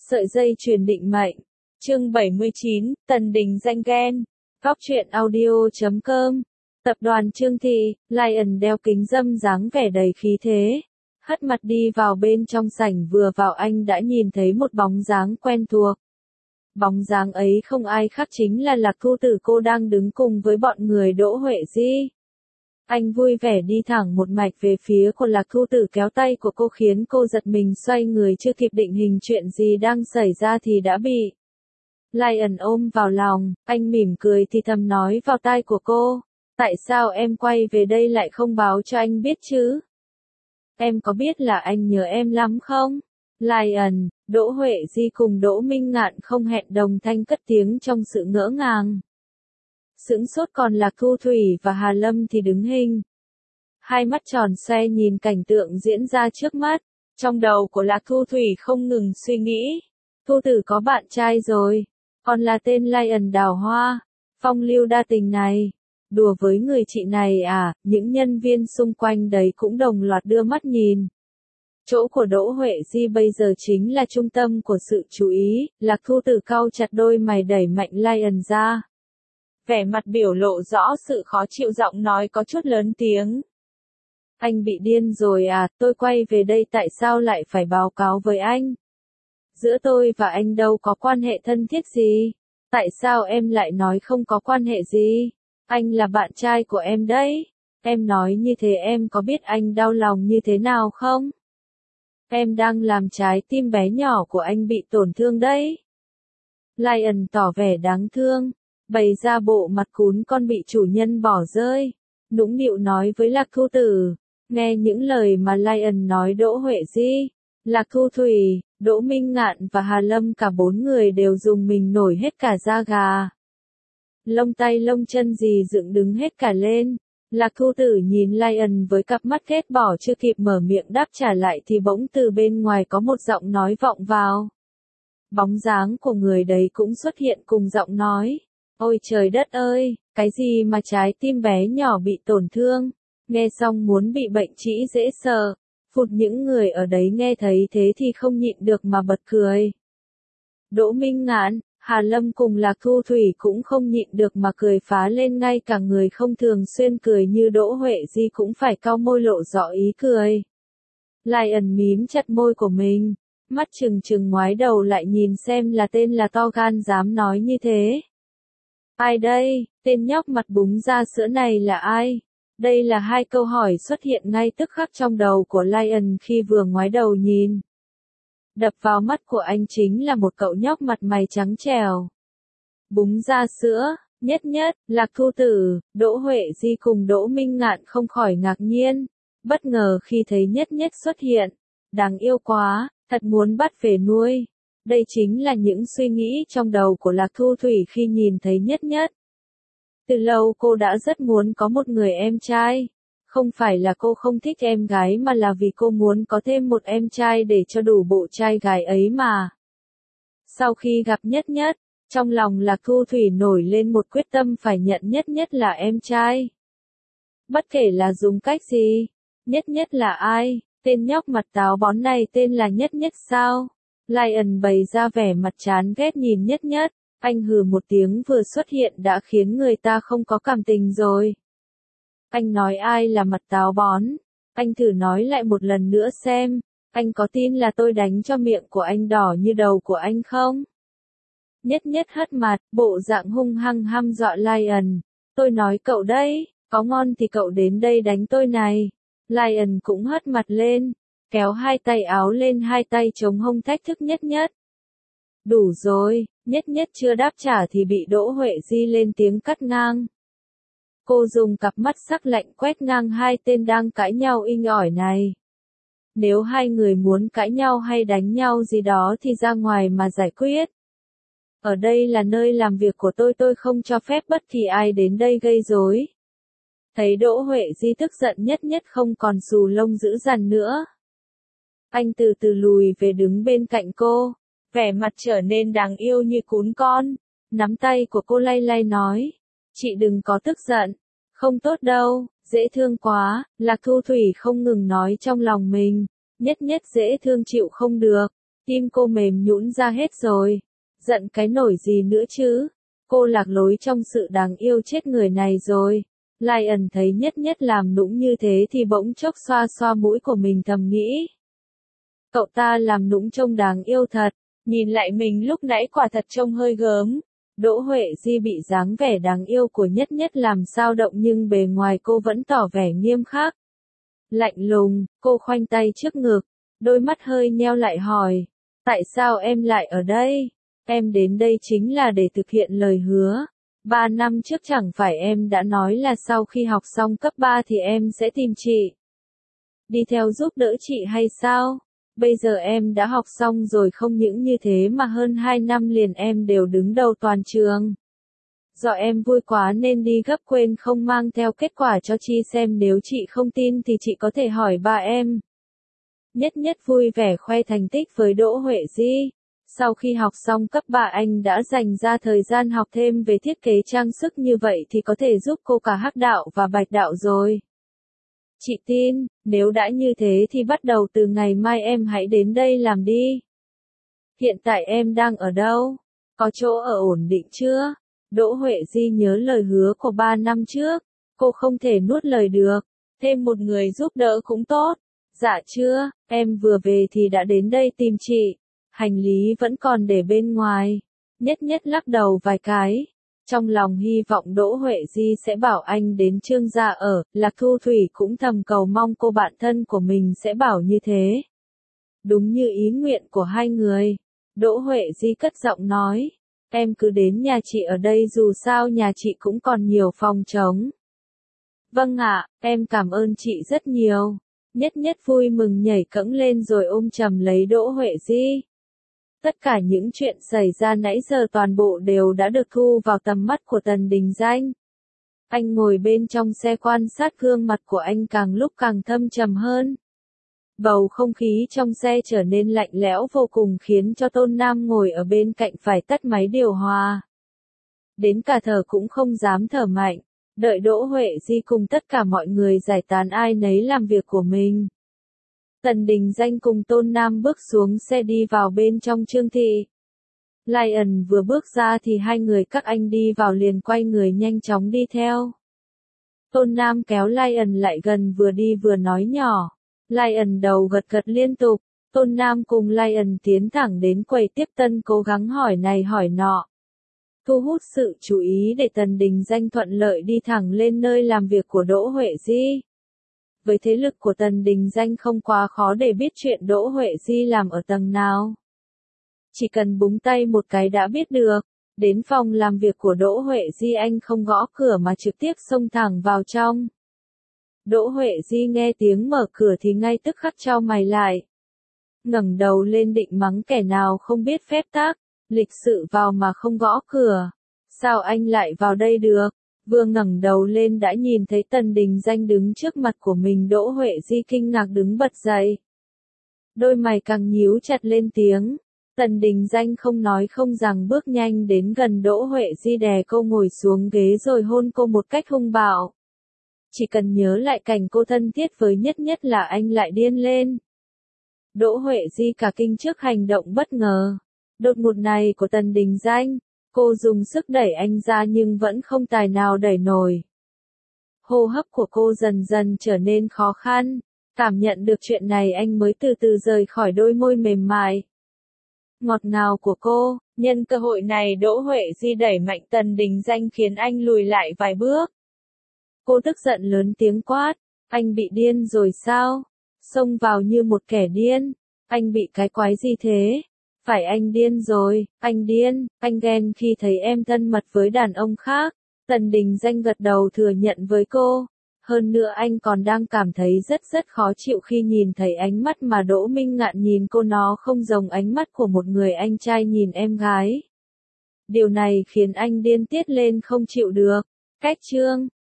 Sợi dây chuyền định mệnh. Chương 79, Tần Đình danh ghen. Góc truyện audio.com. Tập đoàn Trương Thị, Lion đeo kính râm dáng vẻ đầy khí thế. Hất mặt đi vào bên trong sảnh, vừa vào anh đã nhìn thấy một bóng dáng quen thuộc. Bóng dáng ấy không ai khác chính là Lạc Thu Tử, cô đang đứng cùng với bọn người Đỗ Huệ Di. Anh vui vẻ đi thẳng một mạch về phía của Lạc Thu Tử, kéo tay của cô khiến cô giật mình, xoay người chưa kịp định hình chuyện gì đang xảy ra thì đã bị Lion ôm vào lòng. Anh mỉm cười thì thầm nói vào tai của cô, tại sao em quay về đây lại không báo cho anh biết chứ? Em có biết là anh nhớ em lắm không? Lion, Đỗ Huệ Di cùng Đỗ Minh Ngạn không hẹn đồng thanh cất tiếng trong sự ngỡ ngàng. Sững sốt, còn Lạc Thu Thủy và Hà Lâm thì đứng hình. Hai mắt tròn xoe nhìn cảnh tượng diễn ra trước mắt. Trong đầu của Lạc Thu Thủy không ngừng suy nghĩ. Thu Tử có bạn trai rồi. Còn là tên Lion đào hoa. Phong lưu đa tình này. Đùa với người chị này à? Những nhân viên xung quanh đấy cũng đồng loạt đưa mắt nhìn. Chỗ của Đỗ Huệ Di bây giờ chính là trung tâm của sự chú ý. Lạc Thu Tử cau chặt đôi mày, đẩy mạnh Lion ra. Vẻ mặt biểu lộ rõ sự khó chịu, giọng nói có chút lớn tiếng. Anh bị điên rồi à? Tôi quay về đây tại sao lại phải báo cáo với anh? Giữa tôi và anh đâu có quan hệ thân thiết gì. Tại sao em lại nói không có quan hệ gì? Anh là bạn trai của em đấy. Em nói như thế em có biết anh đau lòng như thế nào không? Em đang làm trái tim bé nhỏ của anh bị tổn thương đấy. Lion tỏ vẻ đáng thương, bày ra bộ mặt cún con bị chủ nhân bỏ rơi, nũng nịu nói với Lạc Thu Tử. Nghe những lời mà Lion nói, Đỗ Huệ Di, Lạc Thu Thủy, Đỗ Minh Ngạn và Hà Lâm, cả bốn người đều rùng mình nổi hết cả da gà. Lông tay lông chân gì dựng đứng hết cả lên. Lạc Thu Tử nhìn Lion với cặp mắt ghét bỏ, chưa kịp mở miệng đáp trả lại thì bỗng từ bên ngoài có một giọng nói vọng vào. Bóng dáng của người đấy cũng xuất hiện cùng giọng nói. Ôi trời đất ơi, cái gì mà trái tim bé nhỏ bị tổn thương? Nghe xong muốn bị bệnh trĩ dễ sợ. Phụt, những người ở đấy nghe thấy thế thì không nhịn được mà bật cười. Đỗ Minh Ngạn, Hà Lâm cùng Lạc Thu Thủy cũng không nhịn được mà cười phá lên, ngay cả người không thường xuyên cười như Đỗ Huệ Di cũng phải cau môi lộ rõ ý cười. Lion mím chặt môi của mình, mắt trừng trừng ngoái đầu lại nhìn xem là tên là to gan dám nói như thế. Ai đây? Tên nhóc mặt búng ra sữa này là ai? Đây là hai câu hỏi xuất hiện ngay tức khắc trong đầu của Lion khi vừa ngoái đầu nhìn. Đập vào mắt của anh chính là một cậu nhóc mặt mày trắng trẻo. Búng ra sữa, Nhất Nhất, Lạc Thu Tử, Đỗ Huệ Di cùng Đỗ Minh Ngạn không khỏi ngạc nhiên, bất ngờ khi thấy Nhất Nhất xuất hiện. Đáng yêu quá, thật muốn bắt về nuôi. Đây chính là những suy nghĩ trong đầu của Lạc Thu Thủy khi nhìn thấy Nhất Nhất. Từ lâu cô đã rất muốn có một người em trai. Không phải là cô không thích em gái mà là vì cô muốn có thêm một em trai để cho đủ bộ trai gái ấy mà. Sau khi gặp Nhất Nhất, trong lòng Lạc Thu Thủy nổi lên một quyết tâm phải nhận Nhất Nhất là em trai. Bất kể là dùng cách gì. Nhất Nhất là ai? Tên nhóc mặt táo bón này tên là Nhất Nhất sao? Lion bày ra vẻ mặt chán ghét nhìn Nhất Nhất. Anh hừ một tiếng vừa xuất hiện đã khiến người ta không có cảm tình rồi. Anh nói ai là mặt táo bón? Anh thử nói lại một lần nữa xem. Anh có tin là tôi đánh cho miệng của anh đỏ như đầu của anh không? Nhất Nhất hất mặt, bộ dạng hung hăng hăm dọa Lion. Tôi nói cậu đấy, có ngon thì cậu đến đây đánh tôi này. Lion cũng hất mặt lên, kéo hai tay áo lên, hai tay chống hông thách thức Nhất Nhất. Đủ rồi, Nhất Nhất chưa đáp trả thì bị Đỗ Huệ Di lên tiếng cắt ngang. Cô dùng cặp mắt sắc lạnh quét ngang hai tên đang cãi nhau inh ỏi này. Nếu hai người muốn cãi nhau hay đánh nhau gì đó thì ra ngoài mà giải quyết. Ở đây là nơi làm việc của tôi không cho phép bất kỳ ai đến đây gây rối. Thấy Đỗ Huệ Di tức giận, Nhất Nhất không còn xù lông dữ dằn nữa. Anh từ từ lùi về đứng bên cạnh cô, vẻ mặt trở nên đáng yêu như cún con, nắm tay của cô lay lay nói. Chị đừng có tức giận, không tốt đâu, dễ thương quá. Lạc Thu Thủy không ngừng nói trong lòng mình, Nhất Nhất dễ thương chịu không được, Tim cô mềm nhũn ra hết rồi. Giận cái nổi gì nữa chứ? Cô lạc lối trong sự đáng yêu chết người này rồi. Lion thấy Nhất Nhất làm nũng như thế thì bỗng chốc xoa xoa mũi của mình thầm nghĩ. Cậu ta làm nũng trông đáng yêu thật, nhìn lại mình lúc nãy quả thật trông hơi gớm. Đỗ Huệ Di bị dáng vẻ đáng yêu của Nhất Nhất làm sao động nhưng bề ngoài cô vẫn tỏ vẻ nghiêm khắc. Lạnh lùng, cô khoanh tay trước ngực, đôi mắt hơi nheo lại hỏi. Tại sao em lại ở đây? Em đến đây chính là để thực hiện lời hứa. 3 năm trước chẳng phải em đã nói là sau khi học xong cấp 3 thì em sẽ tìm chị. Đi theo giúp đỡ chị hay sao? Bây giờ em đã học xong rồi, không những như thế mà hơn 2 năm liền em đều đứng đầu toàn trường. Do em vui quá nên đi gấp quên không mang theo kết quả cho chị xem, nếu chị không tin thì chị có thể hỏi ba em. Nhất Nhất vui vẻ khoe thành tích với Đỗ Huệ Di. Sau khi học xong cấp 3 anh đã dành ra thời gian học thêm về thiết kế trang sức, như vậy thì có thể giúp cô cả hắc đạo và bạch đạo rồi. Chị tin, nếu đã như thế thì bắt đầu từ ngày mai em hãy đến đây làm đi. Hiện tại em đang ở đâu? Có chỗ ở ổn định chưa? Đỗ Huệ Di nhớ lời hứa của 3 năm trước. Cô không thể nuốt lời được. Thêm một người giúp đỡ cũng tốt. Dạ chưa, em vừa về thì đã đến đây tìm chị. Hành lý vẫn còn để bên ngoài. Nhất Nhất lắc đầu vài cái. Trong lòng hy vọng Đỗ Huệ Di sẽ bảo anh đến Trương gia ở, Lạc Thu Thủy cũng thầm cầu mong cô bạn thân của mình sẽ bảo như thế. Đúng như ý nguyện của hai người. Đỗ Huệ Di cất giọng nói. Em cứ đến nhà chị ở đây, dù sao nhà chị cũng còn nhiều phòng trống. Vâng ạ, em cảm ơn chị rất nhiều. Nhất Nhất vui mừng nhảy cẫng lên rồi ôm chầm lấy Đỗ Huệ Di. Tất cả những chuyện xảy ra nãy giờ toàn bộ đều đã được thu vào tầm mắt của Tần Đình Danh. Anh ngồi bên trong xe quan sát gương mặt của anh càng lúc càng thâm trầm hơn. Bầu không khí trong xe trở nên lạnh lẽo vô cùng, khiến cho Tôn Nam ngồi ở bên cạnh phải tắt máy điều hòa. Đến cả thở cũng không dám thở mạnh, đợi Đỗ Huệ Di cùng tất cả mọi người giải tán ai nấy làm việc của mình. Tần Đình Danh cùng Tôn Nam bước xuống xe đi vào bên trong Trương thị. Lion vừa bước ra thì hai người các anh đi vào liền quay người nhanh chóng đi theo. Tôn Nam kéo Lion lại gần, vừa đi vừa nói nhỏ. Lion đầu gật gật liên tục. Tôn Nam cùng Lion tiến thẳng đến quầy tiếp tân, cố gắng hỏi này hỏi nọ. Thu hút sự chú ý để Tần Đình Danh thuận lợi đi thẳng lên nơi làm việc của Đỗ Huệ Di. Với thế lực của Tần Đình Danh không quá khó để biết chuyện Đỗ Huệ Di làm ở tầng nào. Chỉ cần búng tay một cái đã biết được. Đến phòng làm việc của Đỗ Huệ Di, anh không gõ cửa mà trực tiếp xông thẳng vào trong. Đỗ Huệ Di nghe tiếng mở cửa thì ngay tức khắc chau mày lại. Ngẩng đầu lên định mắng kẻ nào không biết phép tắc, lịch sự vào mà không gõ cửa. Sao anh lại vào đây được? Vừa ngẩng đầu lên đã nhìn thấy Tần Đình Danh đứng trước mặt của mình. Đỗ Huệ Di kinh ngạc đứng bật dậy. Đôi mày càng nhíu chặt lên tiếng. Tần Đình Danh không nói không rằng bước nhanh đến gần Đỗ Huệ Di, đè cô ngồi xuống ghế rồi hôn cô một cách hung bạo. Chỉ cần nhớ lại cảnh cô thân thiết với Nhất Nhất là anh lại điên lên. Đỗ Huệ Di cả kinh trước hành động bất ngờ đột ngột này của Tần Đình Danh. Cô dùng sức đẩy anh ra nhưng vẫn không tài nào đẩy nổi. Hô hấp của cô dần dần trở nên khó khăn. Cảm nhận được chuyện này anh mới từ từ rời khỏi đôi môi mềm mại ngọt ngào của cô. Nhân cơ hội này Đỗ Huệ Di đẩy mạnh Tần Đình Danh khiến anh lùi lại vài bước. Cô tức giận lớn tiếng quát. Anh bị điên rồi sao? Xông vào như một kẻ điên. Anh bị cái quái gì thế? Phải anh điên rồi, anh điên, anh ghen khi thấy em thân mật với đàn ông khác. Tần Đình Danh gật đầu thừa nhận với cô. Hơn nữa anh còn đang cảm thấy rất khó chịu khi nhìn thấy ánh mắt mà Đỗ Minh Ngạn nhìn cô, nó không giống ánh mắt của một người anh trai nhìn em gái. Điều này khiến anh điên tiết lên không chịu được. Cách chương